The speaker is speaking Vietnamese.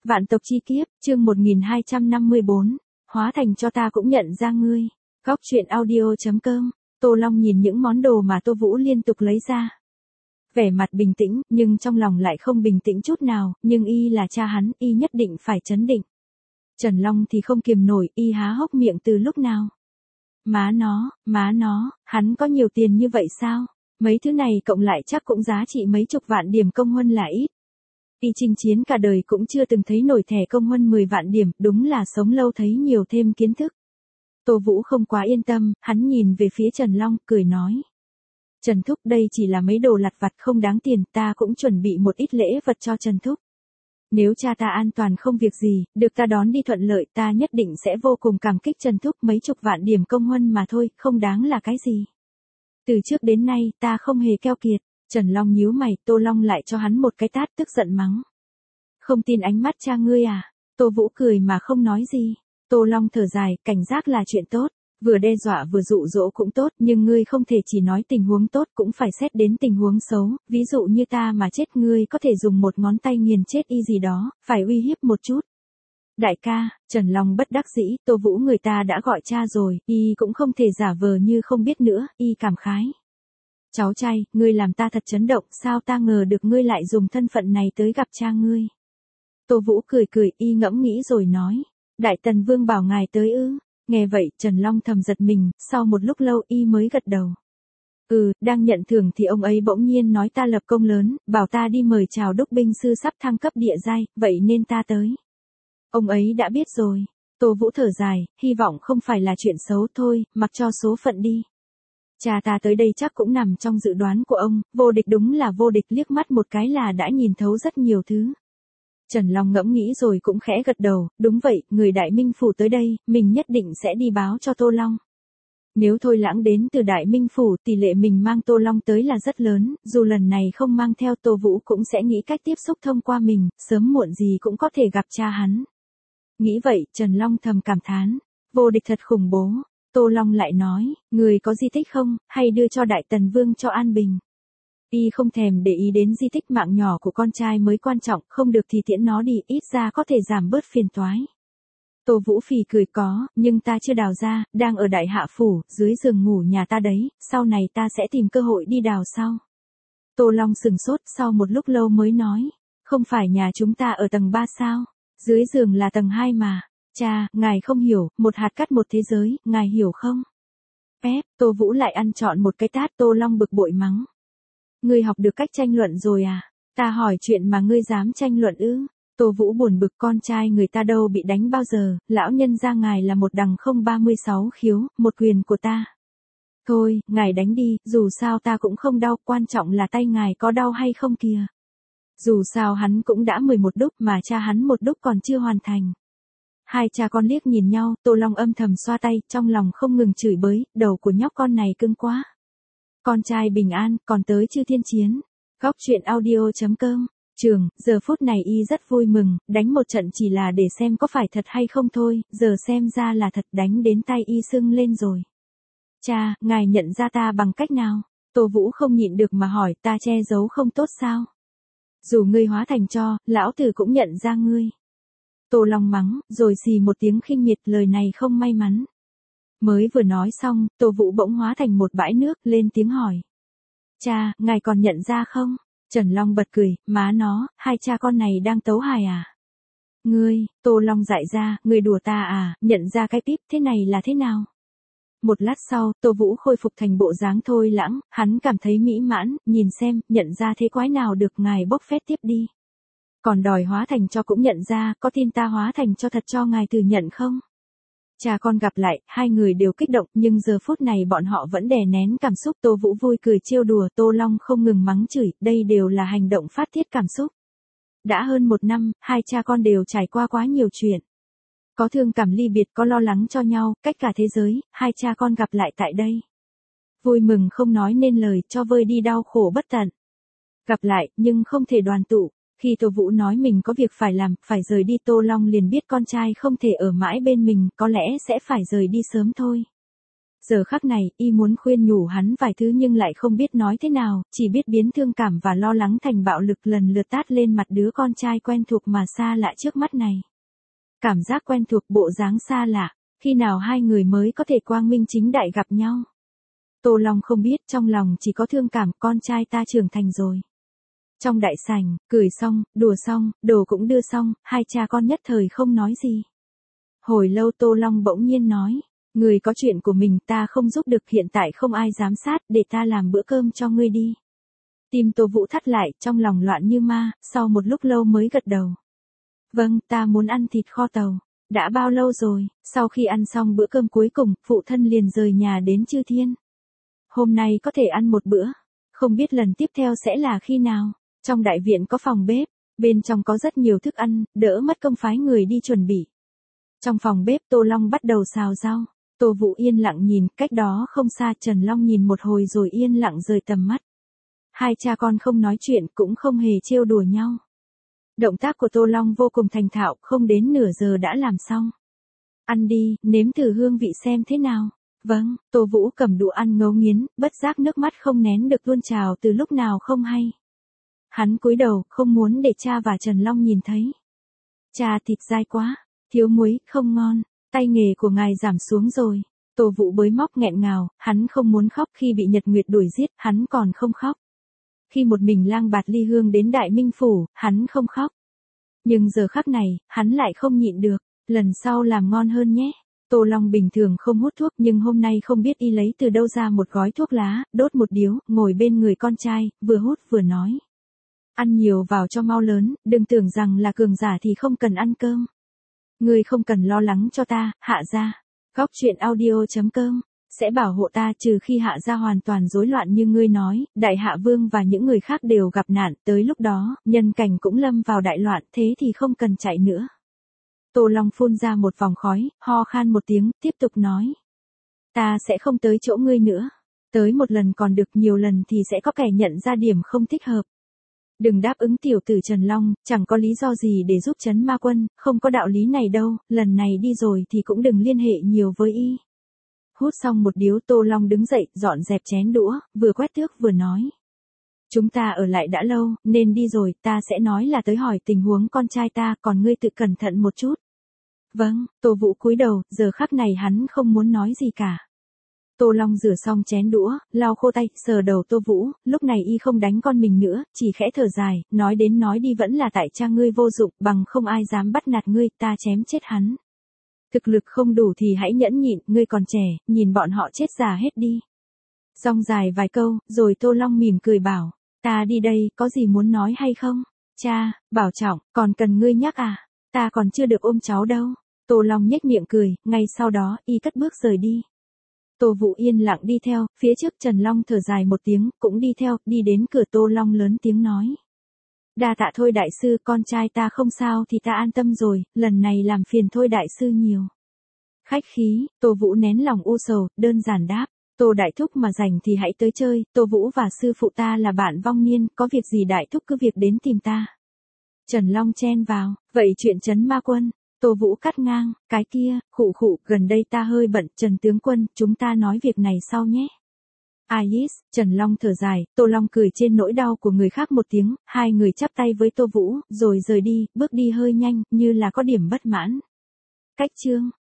Vạn tộc chi kiếp, chương 1254, hóa thành cho ta cũng nhận ra ngươi. Góc truyện audio.com, Tô Long nhìn những món đồ mà Tô Vũ liên tục lấy ra. Vẻ mặt bình tĩnh, nhưng trong lòng lại không bình tĩnh chút nào, nhưng y là cha hắn, y nhất định phải trấn định. Trần Long thì không kiềm nổi, y há hốc miệng từ lúc nào. Má nó, hắn có nhiều tiền như vậy sao? Mấy thứ này cộng lại chắc cũng giá trị mấy chục vạn điểm công huân là ít. Y chinh chiến cả đời cũng chưa từng thấy nổi thẻ công huân 10 vạn điểm, đúng là sống lâu thấy nhiều thêm kiến thức. Tô Vũ không quá yên tâm, hắn nhìn về phía Trần Long, cười nói. Trần Thúc, đây chỉ là mấy đồ lặt vặt không đáng tiền, ta cũng chuẩn bị một ít lễ vật cho Trần Thúc. Nếu cha ta an toàn không việc gì, được ta đón đi thuận lợi, ta nhất định sẽ vô cùng cảm kích Trần Thúc, mấy chục vạn điểm công huân mà thôi, không đáng là cái gì. Từ trước đến nay, ta không hề keo kiệt. Trần Long nhíu mày, Tô Long lại cho hắn một cái tát, tức giận mắng. Không tin ánh mắt cha ngươi à? Tô Vũ cười mà không nói gì. Tô Long thở dài, cảnh giác là chuyện tốt, vừa đe dọa vừa dụ dỗ cũng tốt, nhưng ngươi không thể chỉ nói tình huống tốt, cũng phải xét đến tình huống xấu, ví dụ như ta mà chết ngươi có thể dùng một ngón tay nghiền chết y gì đó, phải uy hiếp một chút. Đại ca, Trần Long bất đắc dĩ, Tô Vũ người ta đã gọi cha rồi, y cũng không thể giả vờ như không biết nữa, y cảm khái. Cháu trai, ngươi làm ta thật chấn động, sao ta ngờ được ngươi lại dùng thân phận này tới gặp cha ngươi. Tô Vũ cười cười, y ngẫm nghĩ rồi nói. Đại Tần Vương bảo ngài tới ư? Nghe vậy, Trần Long thầm giật mình, sau một lúc lâu y mới gật đầu. Đang nhận thưởng thì ông ấy bỗng nhiên nói ta lập công lớn, bảo ta đi mời chào đúc binh sư sắp thăng cấp địa giai, vậy nên ta tới. Ông ấy đã biết rồi. Tô Vũ thở dài, hy vọng không phải là chuyện xấu thôi, mặc cho số phận đi. Cha ta tới đây chắc cũng nằm trong dự đoán của ông, vô địch đúng là vô địch, liếc mắt một cái là đã nhìn thấu rất nhiều thứ. Trần Long ngẫm nghĩ rồi cũng khẽ gật đầu, đúng vậy, người Đại Minh Phủ tới đây, mình nhất định sẽ đi báo cho Tô Long. Nếu Thôi Lãng đến từ Đại Minh Phủ, tỷ lệ mình mang Tô Long tới là rất lớn, dù lần này không mang theo Tô Vũ cũng sẽ nghĩ cách tiếp xúc thông qua mình, sớm muộn gì cũng có thể gặp cha hắn. Nghĩ vậy, Trần Long thầm cảm thán, vô địch thật khủng bố. Tô Long lại nói, người có di tích không, hay đưa cho Đại Tần Vương cho an bình. Y không thèm để ý đến di tích mạng nhỏ của con trai mới quan trọng, không được thì tiễn nó đi, ít ra có thể giảm bớt phiền toái. Tô Vũ phì cười có, nhưng ta chưa đào ra, đang ở Đại Hạ Phủ, dưới giường ngủ nhà ta đấy, sau này ta sẽ tìm cơ hội đi đào sau. Tô Long sừng sốt, sau một lúc lâu mới nói, không phải nhà chúng ta ở tầng 3 sao, dưới giường là tầng 2 mà. Cha, ngài không hiểu, một hạt cát một thế giới, ngài hiểu không? Tô Vũ lại ăn trọn một cái tát, Tô Long bực bội mắng. Ngươi học được cách tranh luận rồi à? Ta hỏi chuyện mà ngươi dám tranh luận ư? Tô Vũ buồn bực, con trai người ta đâu bị đánh bao giờ, lão nhân gia ngài là một đằng không 36 khiếu, một quyền của ta. Thôi, ngài đánh đi, dù sao ta cũng không đau, quan trọng là tay ngài có đau hay không kìa. Dù sao hắn cũng đã 11 đúc mà cha hắn một đúc còn chưa hoàn thành. Hai cha con liếc nhìn nhau, Tô Long âm thầm xoa tay, trong lòng không ngừng chửi bới, đầu của nhóc con này cưng quá. Con trai bình an, còn tới Chư Thiên Chiến. Góc truyện audio.com, giờ phút này y rất vui mừng, đánh một trận chỉ là để xem có phải thật hay không thôi, giờ xem ra là thật, đánh đến tay y sưng lên rồi. Cha, ngài nhận ra ta bằng cách nào? Tô Vũ không nhịn được mà hỏi, ta che giấu không tốt sao? Dù ngươi hóa thành cho, lão tử cũng nhận ra ngươi. Tô Long mắng, rồi xì một tiếng khinh miệt, lời này không may mắn. Mới vừa nói xong, Tô Vũ bỗng hóa thành một bãi nước, lên tiếng hỏi. Cha, ngài còn nhận ra không? Trần Long bật cười, má nó, hai cha con này đang tấu hài à? Ngươi, Tô Long dại ra, ngươi đùa ta à, nhận ra cái píp, thế này là thế nào? Một lát sau, Tô Vũ khôi phục thành bộ dáng Thôi Lãng, hắn cảm thấy mỹ mãn, nhìn xem, nhận ra thế quái nào được, ngài bốc phét tiếp đi. Còn đòi hóa thành cho cũng nhận ra, có tin ta hóa thành cho thật cho ngài thừa nhận không? Cha con gặp lại, hai người đều kích động, nhưng giờ phút này bọn họ vẫn đè nén cảm xúc. Tô Vũ vui cười trêu đùa, Tô Long không ngừng mắng chửi, đây đều là hành động phát tiết cảm xúc. Đã hơn 1 năm, hai cha con đều trải qua quá nhiều chuyện. Có thương cảm ly biệt, có lo lắng cho nhau, cách cả thế giới, hai cha con gặp lại tại đây. Vui mừng không nói nên lời, cho vơi đi đau khổ bất tận. Gặp lại, nhưng không thể đoàn tụ. Khi Tô Vũ nói mình có việc phải làm, phải rời đi, Tô Long liền biết con trai không thể ở mãi bên mình, có lẽ sẽ phải rời đi sớm thôi. Giờ khắc này, y muốn khuyên nhủ hắn vài thứ nhưng lại không biết nói thế nào, chỉ biết biến thương cảm và lo lắng thành bạo lực lần lượt tát lên mặt đứa con trai quen thuộc mà xa lạ trước mắt này. Cảm giác quen thuộc, bộ dáng xa lạ, khi nào hai người mới có thể quang minh chính đại gặp nhau. Tô Long không biết, trong lòng chỉ có thương cảm, con trai ta trưởng thành rồi. Trong đại sảnh, cười xong, đùa xong, đồ cũng đưa xong, hai cha con nhất thời không nói gì. Hồi lâu Tô Long bỗng nhiên nói, người có chuyện của mình, ta không giúp được, hiện tại không ai giám sát, để ta làm bữa cơm cho ngươi đi. Tim Tô Vũ thắt lại, trong lòng loạn như ma, sau một lúc lâu mới gật đầu. Vâng, ta muốn ăn thịt kho tàu. Đã bao lâu rồi? Sau khi ăn xong bữa cơm cuối cùng, phụ thân liền rời nhà đến Chư Thiên. Hôm nay có thể ăn một bữa, không biết lần tiếp theo sẽ là khi nào. Trong đại viện có phòng bếp, bên trong có rất nhiều thức ăn, đỡ mất công phái người đi chuẩn bị. Trong phòng bếp Tô Long bắt đầu xào rau. Tô Vũ yên lặng nhìn, cách đó không xa Trần Long nhìn một hồi rồi yên lặng rời tầm mắt. Hai cha con không nói chuyện cũng không hề trêu đùa nhau. Động tác của Tô Long vô cùng thành thạo, không đến nửa giờ đã làm xong. Ăn đi, nếm thử hương vị xem thế nào. Vâng, Tô Vũ cầm đũa ăn ngấu nghiến, bất giác nước mắt không nén được tuôn trào từ lúc nào không hay. Hắn cúi đầu, không muốn để cha và Trần Long nhìn thấy. Cha, thịt dai quá, thiếu muối, không ngon, tay nghề của ngài giảm xuống rồi. Tô Vũ bới móc nghẹn ngào, hắn không muốn khóc khi bị Nhật Nguyệt đuổi giết, hắn còn không khóc. Khi một mình lang bạt ly hương đến Đại Minh Phủ, hắn không khóc. Nhưng giờ khắc này, hắn lại không nhịn được, lần sau làm ngon hơn nhé. Tô Long bình thường không hút thuốc nhưng hôm nay không biết y lấy từ đâu ra một gói thuốc lá, đốt một điếu, ngồi bên người con trai, vừa hút vừa nói. Ăn nhiều vào cho mau lớn, đừng tưởng rằng là cường giả thì không cần ăn cơm. Ngươi không cần lo lắng cho ta, Hạ gia. Góc truyện audio.com sẽ bảo hộ ta trừ khi Hạ gia hoàn toàn rối loạn như ngươi nói, Đại Hạ Vương và những người khác đều gặp nạn, tới lúc đó, nhân cảnh cũng lâm vào đại loạn, thế thì không cần chạy nữa. Tô Long phun ra một vòng khói, ho khan một tiếng, tiếp tục nói. Ta sẽ không tới chỗ ngươi nữa. Tới một lần còn được, nhiều lần thì sẽ có kẻ nhận ra điểm không thích hợp. Đừng đáp ứng tiểu tử Trần Long, chẳng có lý do gì để giúp trấn ma quân, không có đạo lý này đâu, lần này đi rồi thì cũng đừng liên hệ nhiều với y. Hút xong một điếu Tô Long đứng dậy, dọn dẹp chén đũa, vừa quét tước vừa nói. Chúng ta ở lại đã lâu, nên đi rồi, ta sẽ nói là tới hỏi tình huống con trai ta, còn ngươi tự cẩn thận một chút. Vâng, Tô Vũ cúi đầu, giờ khắc này hắn không muốn nói gì cả. Tô Long rửa xong chén đũa, lau khô tay, sờ đầu Tô Vũ, lúc này y không đánh con mình nữa, chỉ khẽ thở dài, nói đến nói đi vẫn là tại cha ngươi vô dụng, bằng không ai dám bắt nạt ngươi, ta chém chết hắn. Thực lực không đủ thì hãy nhẫn nhịn, ngươi còn trẻ, nhìn bọn họ chết già hết đi. Rong dài vài câu, rồi Tô Long mỉm cười bảo, ta đi đây, có gì muốn nói hay không? Cha, bảo trọng, còn cần ngươi nhắc à? Ta còn chưa được ôm cháu đâu. Tô Long nhếch miệng cười, ngay sau đó, y cất bước rời đi. Tô Vũ yên lặng đi theo, phía trước Trần Long thở dài một tiếng, cũng đi theo, đi đến cửa Tô Long lớn tiếng nói. Đa tạ Thôi đại sư, con trai ta không sao thì ta an tâm rồi, lần này làm phiền Thôi đại sư nhiều. Khách khí, Tô Vũ nén lòng u sầu, đơn giản đáp. Tô đại thúc mà rảnh thì hãy tới chơi, Tô Vũ và sư phụ ta là bạn vong niên, có việc gì đại thúc cứ việc đến tìm ta. Trần Long chen vào, vậy chuyện trấn ma quân. Tô Vũ cắt ngang, cái kia, khụ khụ, gần đây ta hơi bận, Trần tướng quân, chúng ta nói việc này sau nhé. Ais, Trần Long thở dài, Tô Long cười trên nỗi đau của người khác một tiếng, hai người chắp tay với Tô Vũ, rồi rời đi, bước đi hơi nhanh, như là có điểm bất mãn. Cách chương